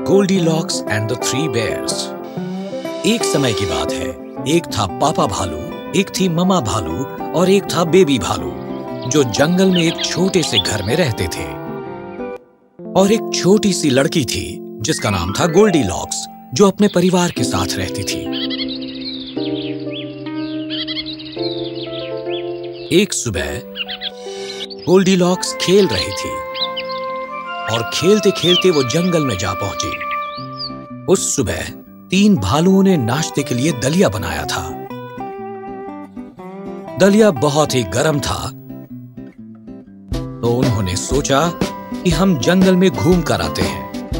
Goldilocks and the three bears. एक समय की बात है, एक था पापा भालू, एक थी ममा भालू और एक था बेबी भालू, जो जंगल में एक छोटे से घर में रहते थे। और एक छोटी सी लड़की थी जिसका नाम था गोल्डीलॉक्स, जो अपने परिवार के साथ रहती थी। एक सुबह गोल्डीलॉक्स खेल रही थी और खेलते खेलते वो जंगल में जा पहुंची। उस सुबह 3 भालुओं ने नाश्ते के लिए दलिया बनाया था। दलिया बहुत ही गर्म था, तो उन्होंने सोचा कि हम जंगल में घूम कर आते हैं।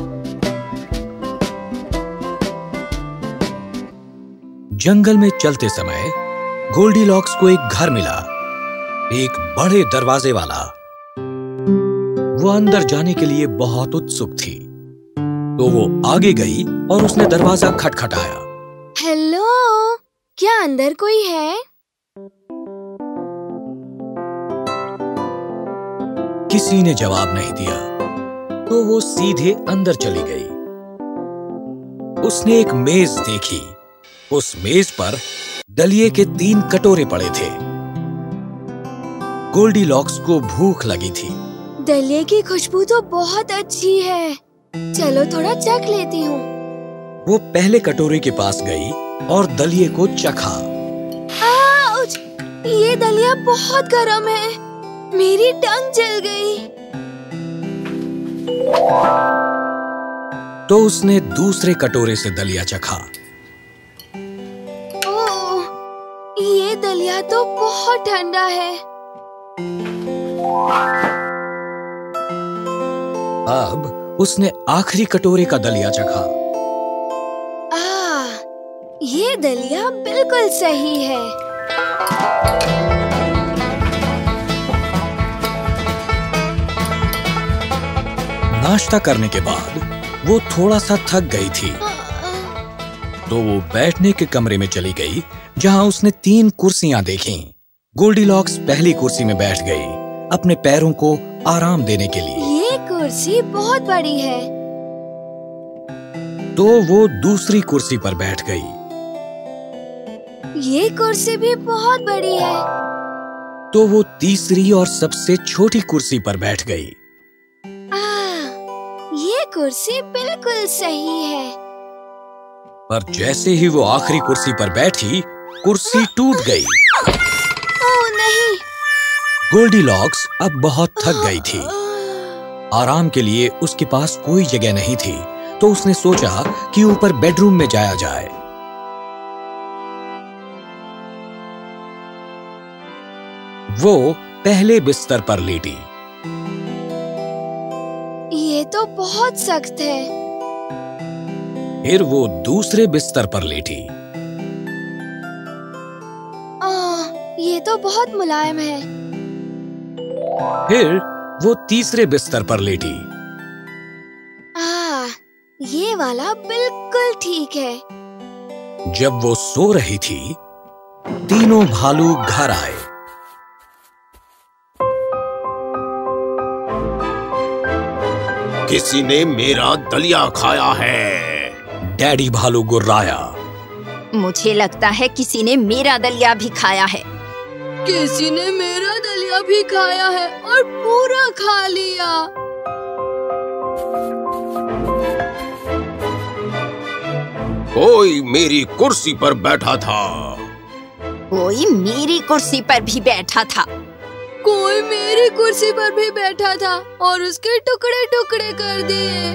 जंगल में चलते समय गोल्डीलॉक्स को एक घर मिला, एक बड़े दरवाजे वाला। वो अंदर जाने के लिए बहुत उत्सुक थी, तो वो आगे गई और उसने दरवाजा खटखटाया। हेलो, क्या अंदर कोई है? किसी ने जवाब नहीं दिया, तो वो सीधे अंदर चली गई। उसने एक मेज देखी। उस मेज पर दलिये के 3 कटोरे पड़े थे। गोल्डीलॉक्स को भूख लगी थी। दलिये की खुशबू तो बहुत अच्छी है, चलो थोड़ा चख लेती हूँ। वो पहले कटोरे के पास गई और दलिये को चखा। आउच! ये दलिया बहुत गर्म है, मेरी टंग जल गई। तो उसने दूसरे कटोरे से दलिया चखा। ओह, ये दलिया तो बहुत ठंडा है। अब उसने आखिरी कटोरे का दलिया चखा। ये दलिया बिल्कुल सही है। नाश्ता करने के बाद वो थोड़ा सा थक गई थी, तो वो बैठने के कमरे में चली गई, जहां उसने 3 कुर्सियां देखीं। गोल्डीलॉक्स पहली कुर्सी में बैठ गई, अपने पैरों को आराम देने के लिए। ये कुर्सी बहुत बड़ी है। तो वो दूसरी कुर्सी पर बैठ गई। ये कुर्सी भी बहुत बड़ी है। तो वो तीसरी और सबसे छोटी कुर्सी पर बैठ गई। ये कुर्सी बिल्कुल सही है। पर जैसे ही वो आखिरी कुर्सी पर बैठी, कुर्सी टूट गई। ओह नहीं! गोल्डीलॉक्स अब बहुत थक गई थी। आराम के लिए उसके पास कोई जगह नहीं थी, तो उसने सोचा कि ऊपर बेडरूम में जाया जाए। वो पहले बिस्तर पर लेटी। ये तो बहुत सख्त है। फिर वो दूसरे बिस्तर पर लेटी। ये तो बहुत मुलायम है। फिर वो तीसरे बिस्तर पर लेटी। ये वाला बिल्कुल ठीक है। जब वो सो रही थी, तीनों भालू घर आए। किसी ने मेरा दलिया खाया है। डैडी भालू गुर्राया। मुझे लगता है किसी ने मेरा दलिया भी खाया है। किसी ने मेरा दलिया भी खाया है और पूरा खा लिया। कोई मेरी कुर्सी पर बैठा था। कोई मेरी कुर्सी पर भी बैठा था। कोई मेरी कुर्सी पर भी बैठा था और उसके टुकड़े टुकड़े कर दिए।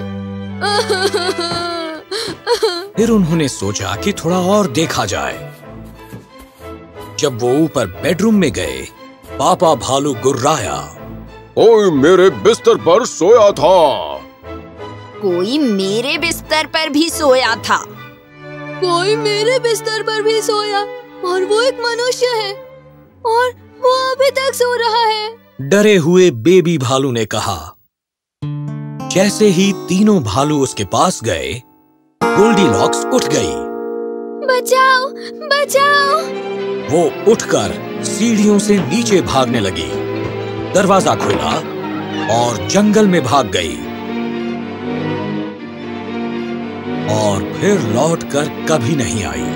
फिर उन्होंने सोचा कि थोड़ा और देखा जाए। जब वो ऊपर बेडरूम में गए, पापा भालू गुर्राया। कोई मेरे बिस्तर पर सोया था। कोई मेरे बिस्तर पर भी सोया था। कोई मेरे बिस्तर पर भी सोया और वो एक मनुष्य है और वो अभी तक सो रहा है। डरे हुए बेबी भालू ने कहा। जैसे ही तीनों भालू उसके पास गए, गोल्डीलॉक्स उठ गई। बचाओ, बचाओ! वो उठकर सीढ़ियों से नीचे भागने लगी। दरवाजा खुला और जंगल में भाग गई। और फिर लौटकर कभी नहीं आई।